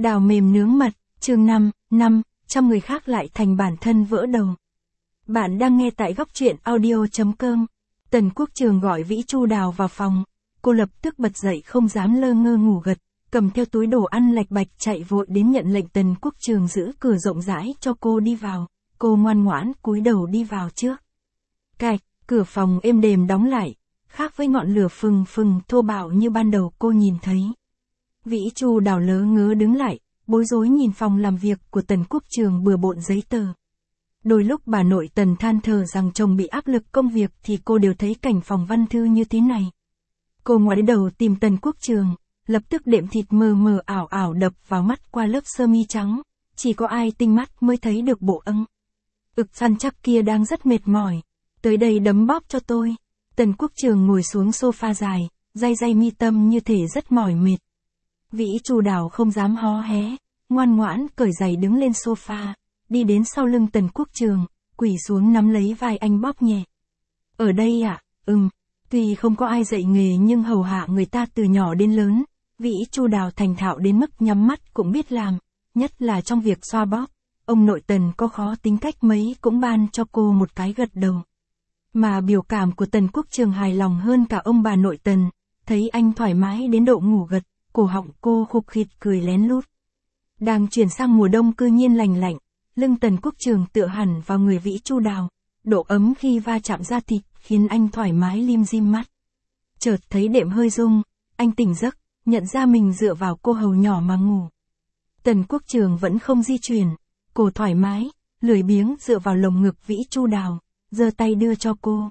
Đào mềm nướng mật, chương 5, trăm người khác lại thành bản thân vỡ đầu. Bạn đang nghe tại góc truyện audio.com. Tần Quốc Trường gọi Vĩ Chu Đào vào phòng. Cô lập tức bật dậy không dám lơ ngơ ngủ gật, cầm theo túi đồ ăn lạch bạch chạy vội đến nhận lệnh Tần Quốc Trường giữ cửa rộng rãi cho cô đi vào. Cô ngoan ngoãn cúi đầu đi vào trước. Cạch, cửa phòng êm đềm đóng lại, khác với ngọn lửa phừng phừng thô bạo như ban đầu cô nhìn thấy. Vĩ Chu Đào lớ ngớ đứng lại, bối rối nhìn phòng làm việc của Tần Quốc Trường bừa bộn giấy tờ. Đôi lúc bà nội Tần than thở rằng chồng bị áp lực công việc thì cô đều thấy cảnh phòng văn thư như thế này. Cô ngoái đầu tìm Tần Quốc Trường, lập tức đệm thịt mờ mờ ảo ảo đập vào mắt qua lớp sơ mi trắng, chỉ có ai tinh mắt mới thấy được bộ ực săn chắc kia đang rất mệt mỏi. Tới đây đấm bóp cho tôi. Tần Quốc Trường ngồi xuống sofa dài, day mi tâm như thể rất mỏi mệt. Vĩ Chu Đào không dám hó hé, ngoan ngoãn cởi giày đứng lên sofa, đi đến sau lưng Tần Quốc Trường, quỳ xuống nắm lấy vai anh bóp nhẹ. Ở đây ạ, tuy không có ai dạy nghề nhưng hầu hạ người ta từ nhỏ đến lớn, Vĩ Chu Đào thành thạo đến mức nhắm mắt cũng biết làm, nhất là trong việc xoa bóp. Ông nội Tần có khó tính cách mấy cũng ban cho cô một cái gật đầu. Mà biểu cảm của Tần Quốc Trường hài lòng hơn cả ông bà nội Tần, thấy anh thoải mái đến độ ngủ gật, cổ họng cô khục khịt cười lén lút. Đang chuyển sang mùa đông cư nhiên lành lạnh, lưng Tần Quốc Trường tựa hẳn vào người Vĩ Chu Đào, độ ấm khi va chạm da thịt khiến anh thoải mái lim dim mắt. Chợt thấy đệm hơi rung, anh tỉnh giấc, nhận ra mình dựa vào cô hầu nhỏ mà ngủ. Tần Quốc Trường vẫn không di chuyển, cổ thoải mái, lười biếng dựa vào lồng ngực Vĩ Chu Đào, giơ tay đưa cho cô.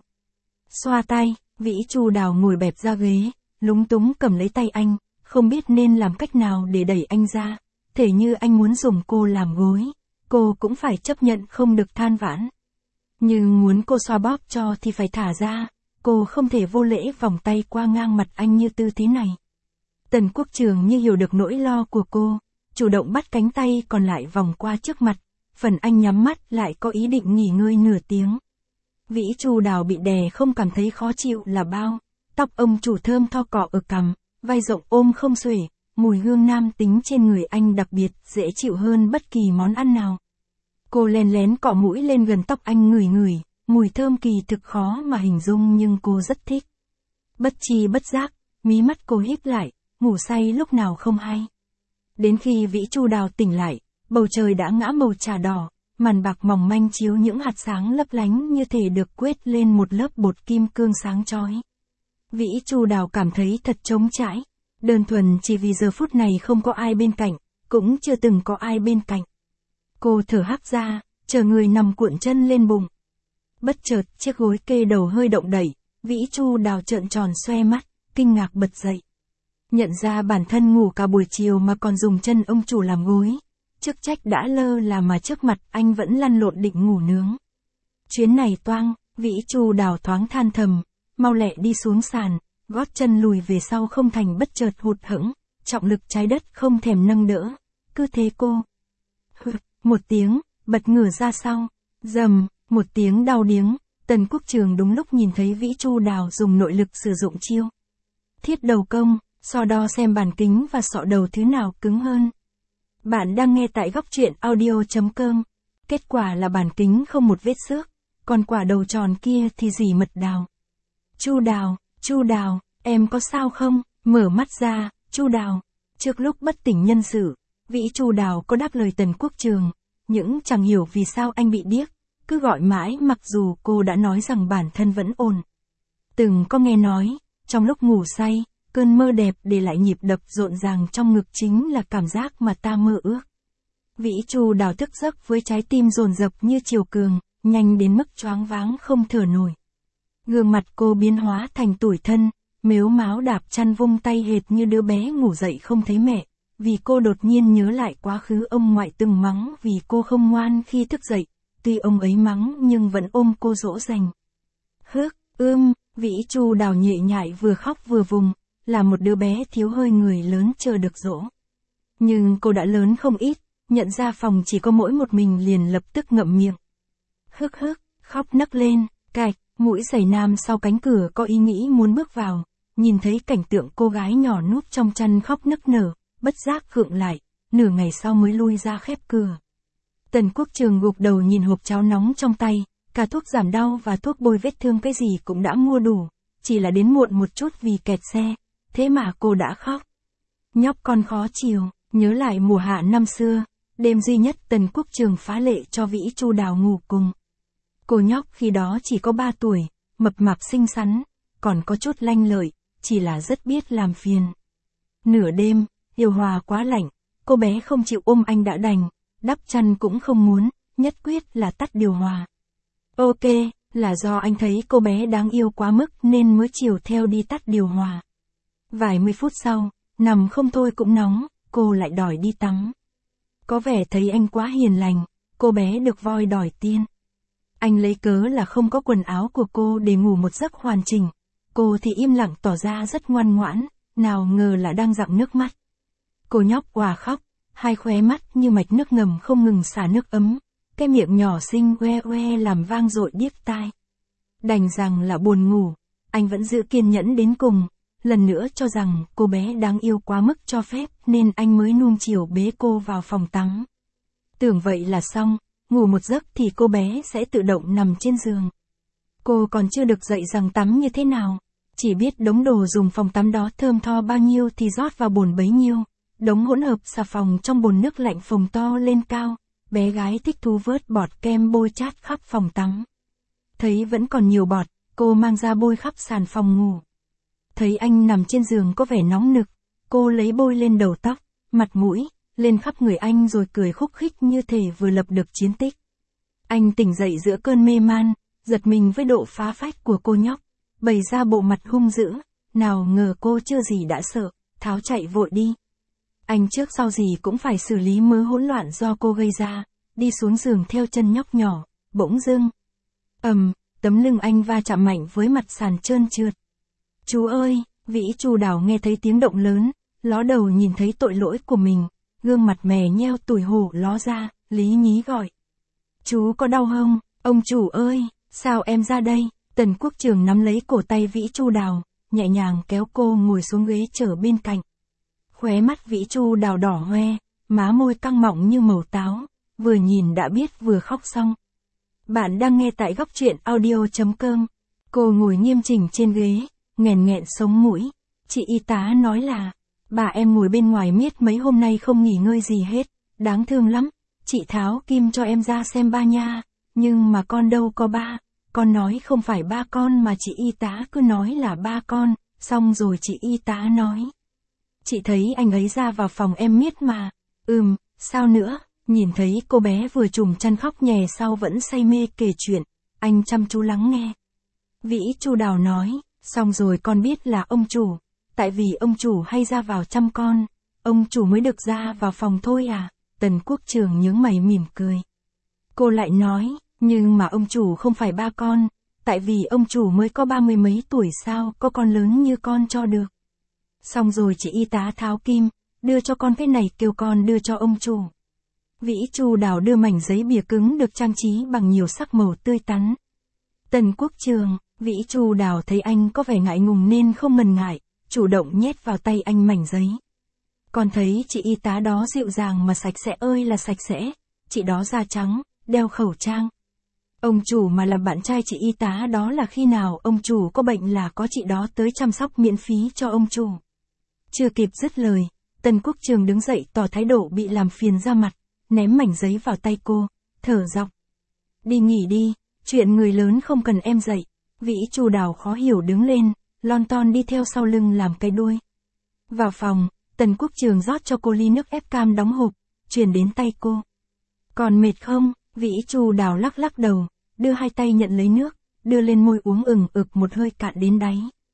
Xoa tay, Vĩ Chu Đào ngồi bẹp ra ghế, lúng túng cầm lấy tay anh, không biết nên làm cách nào để đẩy anh ra, thể như anh muốn dùng cô làm gối, cô cũng phải chấp nhận không được than vãn. Nhưng muốn cô xoa bóp cho thì phải thả ra, cô không thể vô lễ vòng tay qua ngang mặt anh như tư thế này. Tần Quốc Trường như hiểu được nỗi lo của cô, chủ động bắt cánh tay còn lại vòng qua trước mặt, phần anh nhắm mắt lại có ý định nghỉ ngơi nửa tiếng. Vĩ Chu Đào bị đè không cảm thấy khó chịu là bao, tóc ông chủ thơm tho cọ ở cằm, vai rộng ôm không xuể, mùi hương nam tính trên người anh đặc biệt dễ chịu hơn bất kỳ món ăn nào. Cô lén lén cọ mũi lên gần tóc anh ngửi ngửi, mùi thơm kỳ thực khó mà hình dung nhưng cô rất thích. Bất chi bất giác, mí mắt cô híp lại, ngủ say lúc nào không hay. Đến khi Vĩ Chu Đào tỉnh lại, bầu trời đã ngã màu trà đỏ, màn bạc mỏng manh chiếu những hạt sáng lấp lánh như thể được quét lên một lớp bột kim cương sáng chói. Vĩ Chu Đào cảm thấy thật trống trải, đơn thuần chỉ vì giờ phút này không có ai bên cạnh, cũng chưa từng có ai bên cạnh. Cô thở hắt ra, chờ người nằm cuộn chân lên bụng. Bất chợt chiếc gối kê đầu hơi động đẩy, Vĩ Chu Đào trợn tròn xoe mắt, kinh ngạc bật dậy. Nhận ra bản thân ngủ cả buổi chiều mà còn dùng chân ông chủ làm gối. Chức trách đã lơ là mà trước mặt anh vẫn lăn lộn định ngủ nướng. Chuyến này toang, Vĩ Chu Đào thoáng than thầm, mau lẹ đi xuống sàn, gót chân lùi về sau không thành bất chợt hụt hẫng, trọng lực trái đất không thèm nâng đỡ. Cứ thế cô. Một tiếng, bật ngửa ra sau, dầm, một tiếng đau điếng, Tần Quốc Trường đúng lúc nhìn thấy Vĩ Chu Đào dùng nội lực sử dụng chiêu thiết đầu công, so đo xem bàn kính và sọ đầu thứ nào cứng hơn. Bạn đang nghe tại góc truyện audio.com. Kết quả là bàn kính không một vết xước, còn quả đầu tròn kia thì rỉ mật đào. Chu Đào, em có sao không? Mở mắt ra, Chu Đào. Trước lúc bất tỉnh nhân sự, Vĩ Chu Đào có đáp lời Tần Quốc Trường, những chẳng hiểu vì sao anh bị điếc, cứ gọi mãi mặc dù cô đã nói rằng bản thân vẫn ổn. Từng có nghe nói, trong lúc ngủ say, cơn mơ đẹp để lại nhịp đập rộn ràng trong ngực chính là cảm giác mà ta mơ ước. Vĩ Chu Đào thức giấc với trái tim dồn dập như chiều cường, nhanh đến mức choáng váng không thở nổi. Gương mặt cô biến hóa thành tủi thân, mếu máo đạp chăn vung tay hệt như đứa bé ngủ dậy không thấy mẹ, vì cô đột nhiên nhớ lại quá khứ ông ngoại từng mắng vì cô không ngoan khi thức dậy, tuy ông ấy mắng nhưng vẫn ôm cô dỗ dành. Vĩ Chu Đào nhệ nhại vừa khóc vừa vùng, là một đứa bé thiếu hơi người lớn chờ được dỗ. Nhưng cô đã lớn không ít, nhận ra phòng chỉ có mỗi một mình liền lập tức ngậm miệng. Khóc nấc lên, cạch, mũi giày nam sau cánh cửa có ý nghĩ muốn bước vào, nhìn thấy cảnh tượng cô gái nhỏ núp trong chăn khóc nức nở, bất giác khựng lại, nửa ngày sau mới lui ra khép cửa. Tần Quốc Trường gục đầu nhìn hộp cháo nóng trong tay, cả thuốc giảm đau và thuốc bôi vết thương cái gì cũng đã mua đủ, chỉ là đến muộn một chút vì kẹt xe, thế mà cô đã khóc. Nhóc con khó chiều, nhớ lại mùa hạ năm xưa, đêm duy nhất Tần Quốc Trường phá lệ cho Vĩ Chu Đào ngủ cùng. Cô nhóc khi đó chỉ có 3 tuổi, mập mạp xinh xắn, còn có chút lanh lợi, chỉ là rất biết làm phiền. Nửa đêm, điều hòa quá lạnh, cô bé không chịu ôm anh đã đành, đắp chăn cũng không muốn, nhất quyết là tắt điều hòa. Ok, là do anh thấy cô bé đáng yêu quá mức nên mới chiều theo đi tắt điều hòa. Vài 10 phút sau, nằm không thôi cũng nóng, cô lại đòi đi tắm. Có vẻ thấy anh quá hiền lành, cô bé được voi đòi tiên. Anh lấy cớ là không có quần áo của cô để ngủ một giấc hoàn chỉnh. Cô thì im lặng tỏ ra rất ngoan ngoãn, nào ngờ là đang rặn nước mắt. Cô nhóc òa khóc, hai khóe mắt như mạch nước ngầm không ngừng xả nước ấm, cái miệng nhỏ xinh oe oe làm vang dội điếc tai. Đành rằng là buồn ngủ, anh vẫn giữ kiên nhẫn đến cùng, lần nữa cho rằng cô bé đáng yêu quá mức cho phép nên anh mới nuông chiều bế cô vào phòng tắm. Tưởng vậy là xong, ngủ một giấc thì cô bé sẽ tự động nằm trên giường. Cô còn chưa được dạy rằng tắm như thế nào, chỉ biết đống đồ dùng phòng tắm đó thơm tho bao nhiêu thì rót vào bồn bấy nhiêu, đống hỗn hợp xà phòng trong bồn nước lạnh phồng to lên cao, bé gái thích thú vớt bọt kem bôi chát khắp phòng tắm. Thấy vẫn còn nhiều bọt, cô mang ra bôi khắp sàn phòng ngủ. Thấy anh nằm trên giường có vẻ nóng nực, cô lấy bôi lên đầu tóc, mặt mũi, lên khắp người anh rồi cười khúc khích như thể vừa lập được chiến tích. Anh tỉnh dậy giữa cơn mê man, giật mình với độ phá phách của cô nhóc, bày ra bộ mặt hung dữ, nào ngờ cô chưa gì đã sợ, tháo chạy vội đi. Anh trước sau gì cũng phải xử lý mớ hỗn loạn do cô gây ra, đi xuống giường theo chân nhóc nhỏ, bỗng dưng. Tấm lưng anh va chạm mạnh với mặt sàn trơn trượt. Chú ơi, Vĩ Chu Đào nghe thấy tiếng động lớn, ló đầu nhìn thấy tội lỗi của mình, gương mặt mè nheo tủi hổ ló ra, lý nhí gọi. Chú có đau không, ông chủ ơi, sao em ra đây? Tần Quốc Trường nắm lấy cổ tay Vĩ Chu Đào, nhẹ nhàng kéo cô ngồi xuống ghế trở bên cạnh. Khóe mắt Vĩ Chu Đào đỏ hoe, má môi căng mọng như màu táo, vừa nhìn đã biết vừa khóc xong. Bạn đang nghe tại góc truyện audio.com. Cô ngồi nghiêm chỉnh trên ghế, nghẹn nghẹn sống mũi. Chị y tá nói là, bà em ngồi bên ngoài miết mấy hôm nay không nghỉ ngơi gì hết, đáng thương lắm. Chị tháo kim cho em ra xem ba nha, nhưng mà con đâu có ba, con nói không phải ba con mà chị y tá cứ nói là ba con, xong rồi chị y tá nói. Chị thấy anh ấy ra vào phòng em miết mà, sao nữa, nhìn thấy cô bé vừa trùm chăn khóc nhè sau vẫn say mê kể chuyện, anh chăm chú lắng nghe. Vĩ Chu Đào nói, xong rồi con biết là ông chủ, tại vì ông chủ hay ra vào chăm con, ông chủ mới được ra vào phòng thôi à. Tần Quốc Trường nhướng mày mỉm cười. Cô lại nói, nhưng mà ông chủ không phải ba con, tại vì ông chủ mới có 30 mấy tuổi sao có con lớn như con cho được. Xong rồi chị y tá tháo kim, đưa cho con cái này kêu con đưa cho ông chủ. Vĩ Chu Đào đưa mảnh giấy bìa cứng được trang trí bằng nhiều sắc màu tươi tắn. Tần Quốc Trường, Vĩ Chu Đào thấy anh có vẻ ngại ngùng nên không ngần ngại, chủ động nhét vào tay anh mảnh giấy. Con thấy chị y tá đó dịu dàng mà sạch sẽ ơi là sạch sẽ, chị đó da trắng, đeo khẩu trang. Ông chủ mà làm bạn trai chị y tá đó là khi nào ông chủ có bệnh là có chị đó tới chăm sóc miễn phí cho ông chủ. Chưa kịp dứt lời, Tần Quốc Trường đứng dậy tỏ thái độ bị làm phiền ra mặt, ném mảnh giấy vào tay cô, thở dọc. Đi nghỉ đi, chuyện người lớn không cần em dạy. Vĩ Chu Đào khó hiểu đứng lên, lon ton đi theo sau lưng làm cái đuôi. Vào phòng, Tần Quốc Trường rót cho cô ly nước ép cam đóng hộp, truyền đến tay cô. Còn mệt không? Vĩ Chu Đào lắc lắc đầu, đưa hai tay nhận lấy nước, đưa lên môi uống ực một hơi cạn đến đáy.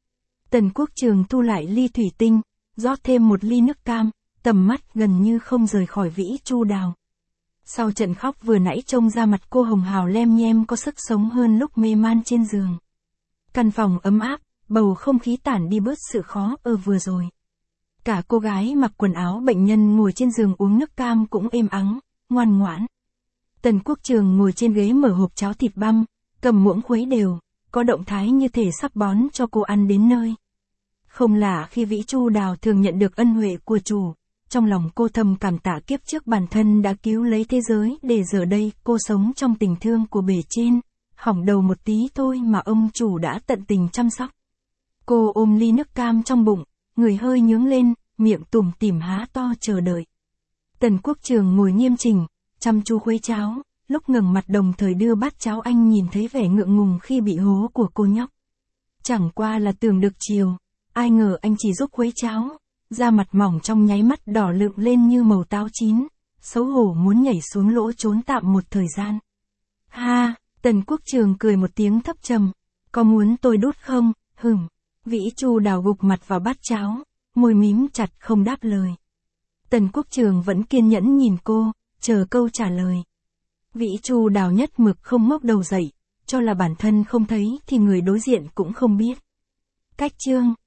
Tần Quốc Trường thu lại ly thủy tinh, rót thêm một ly nước cam, tầm mắt gần như không rời khỏi Vĩ Chu Đào. Sau trận khóc vừa nãy trông ra mặt cô hồng hào lem nhem có sức sống hơn lúc mê man trên giường. Căn phòng ấm áp, bầu không khí tản đi bớt sự khó vừa rồi. Cả cô gái mặc quần áo bệnh nhân ngồi trên giường uống nước cam cũng êm ắng, ngoan ngoãn. Tần Quốc Trường ngồi trên ghế mở hộp cháo thịt băm, cầm muỗng khuấy đều, có động thái như thể sắp bón cho cô ăn đến nơi. Không lạ khi Vĩ Chu Đào thường nhận được ân huệ của chủ, trong lòng cô thầm cảm tạ kiếp trước bản thân đã cứu lấy thế giới để giờ đây cô sống trong tình thương của bề trên, hỏng đầu một tí thôi mà ông chủ đã tận tình chăm sóc. Cô ôm ly nước cam trong bụng, người hơi nhướng lên, miệng tủm tỉm há to chờ đợi. Tần Quốc Trường ngồi nghiêm chỉnh, chăm chú khuấy cháo, lúc ngẩng mặt đồng thời đưa bát cháo anh nhìn thấy vẻ ngượng ngùng khi bị hố của cô nhóc. Chẳng qua là tưởng được chiều, ai ngờ anh chỉ giúp khuấy cháo, da mặt mỏng trong nháy mắt đỏ lựng lên như màu táo chín, xấu hổ muốn nhảy xuống lỗ trốn tạm một thời gian. Ha, Tần Quốc Trường cười một tiếng thấp trầm, có muốn tôi đút không, Vĩ Chu Đào gục mặt vào bát cháo, môi mím chặt không đáp lời. Tần Quốc Trường vẫn kiên nhẫn nhìn cô, chờ câu trả lời. Vĩ Chu Đào nhất mực không ngóc đầu dậy, cho là bản thân không thấy thì người đối diện cũng không biết. Cách chương